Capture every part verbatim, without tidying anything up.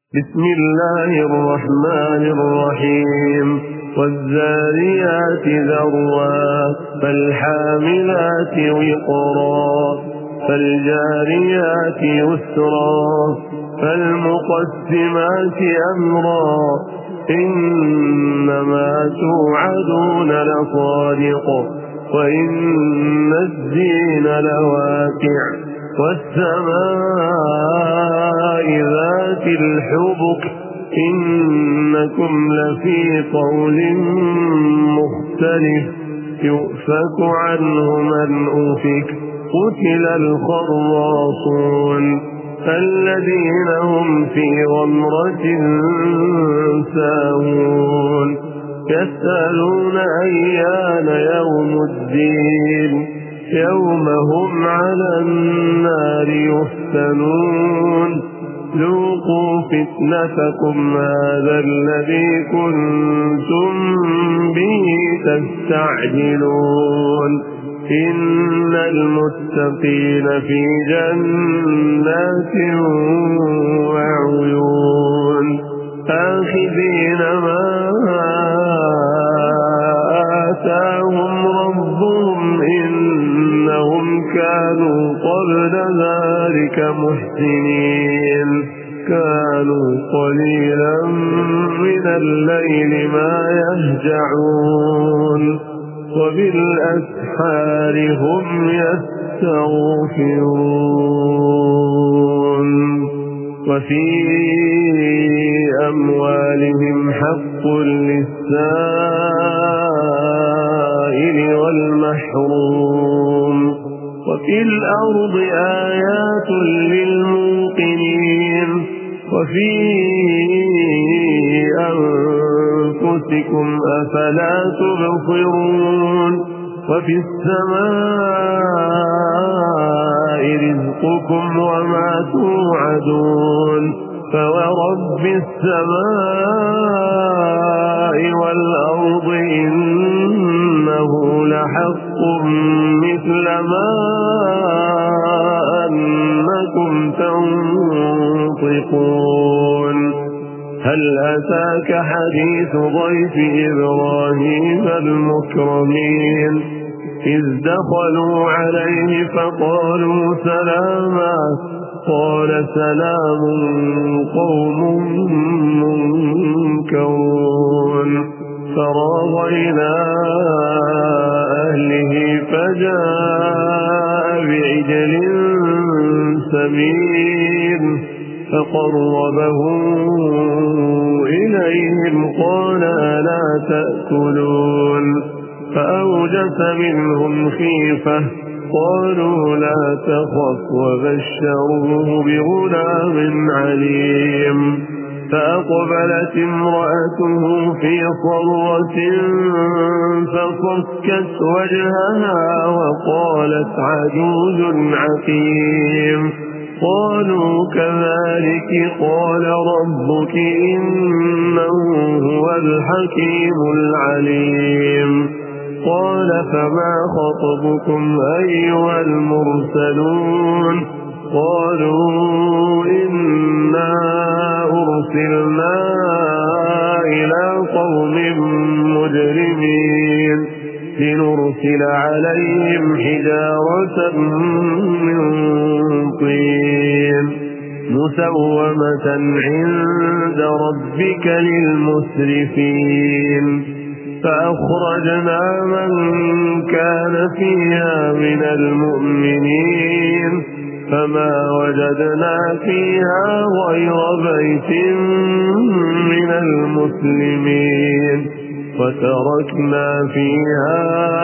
بسم الله الرحمن الرحيم والذاريات ذروا فالحاملات وقرا فالجاريات يسرا فالمقسمات أمرا إنما توعدون لصادق وإن الدين لواقع والسماء ذات الحبك إنكم لفي قول مختلف يؤفك عنه من أفك قتل الخراصون الذين هم في غمرة ساهون يسألون أيان يوم الدين يوم هم على النار يفتنون ذوقوا فتنتكم هذا الذي كنتم به تستعجلون إن المتقين في جنات وعيون آخذين ما آتاهم ربهم إنهم كانوا قبل ذلك محسنين كانوا قليلا من الليل ما يهجعون وبالأسحار هم يستغفرون وفي أموالهم حق للسائل والمحروم وفي الأرض آيات للموقنين وفي أنفسكم أفلا تبصرون وفي السماء رزقكم وما توعدون فورب السماء والأرض إنه لحق مثل ما أنكم تنطقون هل أتاك حديث ضيف إبراهيم المكرمين إذ دخلوا عليه فقالوا سلاما قال سلام قوم منكرون فراغ إلى أهله فجاء بعجل سمين فقربه إليهم قال ألا تأكلون فأوجس منهم خيفة قالوا لا تخف وبشروه بغلام عليم فأقبلت امرأته في صرة فصكت وجهها وقالت عجوز عقيم قالوا كذلك قال ربك إنه هو الحكيم العليم قال فما خطبكم أيها المرسلون قالوا إنا أرسلنا إلى قوم مجرمين لنرسل عليهم حجارة من طين مسومة عند ربك للمسرفين فأخرجنا من كان فيها من المؤمنين فما وجدنا فيها غير بيت من المسلمين وتركنا فيها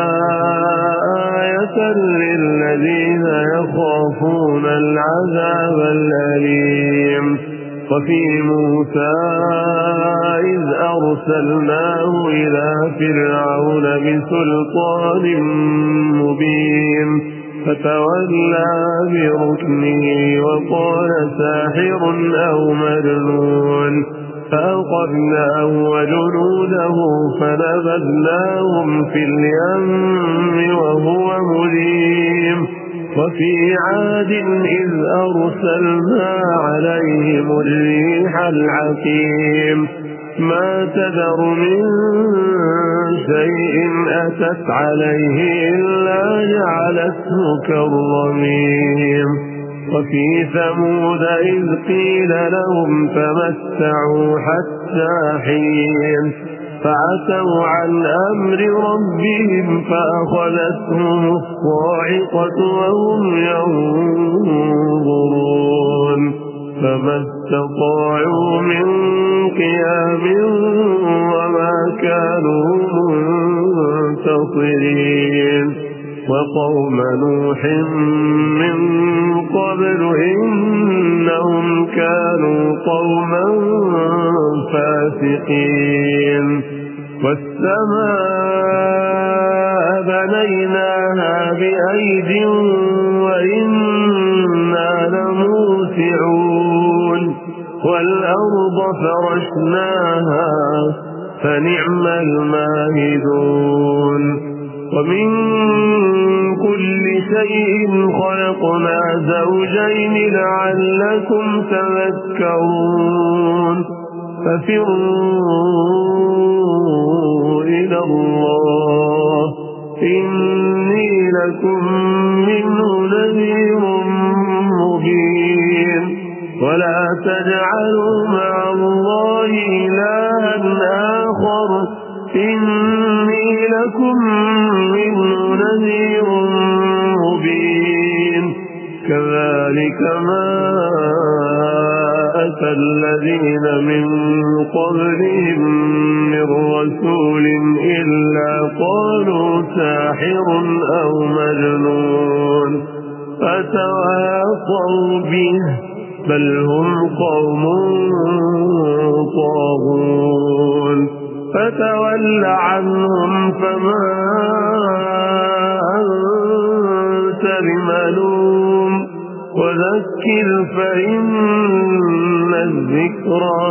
آية للذين يخافون العذاب الأليم وفي موسى إذ أرسلناه إلى فرعون بسلطان مبين فتولى بركنه وقال ساحر أو مجنون فأخذناه وجنوده فنبذناهم في اليم وهو مليم وفي عاد إذ أرسلنا عليهم الريح العقيم ما تذر من شيء أتت عليه إلا جعلته كالرميم وفي ثمود إذ قيل لهم تمتعوا حتى حين فعتوا عن أمر ربهم فأخذتهم الصاعقة وهم ينظرون فما استطاعوا من قيام وما كانوا منتصرين وقوم نوح من قبل إنهم كانوا قوما فاسقين والسماء بنيناها بأيد وإنا لموسعون والأرض فرشناها فنعم الماهدون ومن كل شيء خلقنا زوجين لعلكم تذكرون ففروا إلى الله إني لكم منه نذير مبين ولا تجعلوا مع الله إلها آخر إني لكم منه نذير مبين كذلك ما أتى الذين من قبلهم من رسول إلا قالوا ساحر أو مجنون فتواصوا به بل هم قوم طاغون فتول عنهم فما أنت بملوم وذكر فإن الذكرى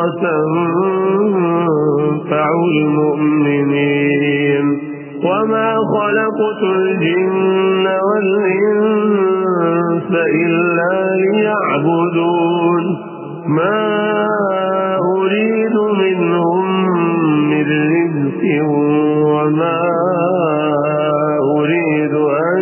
تنفع المؤمنين وما خلقت الجن والإنس إلا ليعبدون ما أريد منهم من رزق وما أريد أن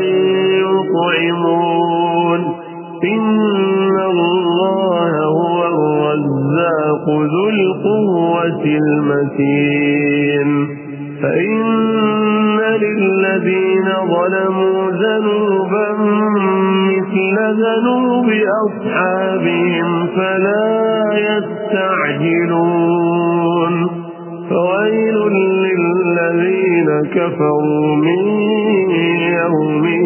يطعمون إن الله هو الرزاق ذو القوة المتين فإن للذين ظلموا ذنوبا مثل ذنوب أصحابهم فلا يستعجلون فويل للذين كفروا من يوم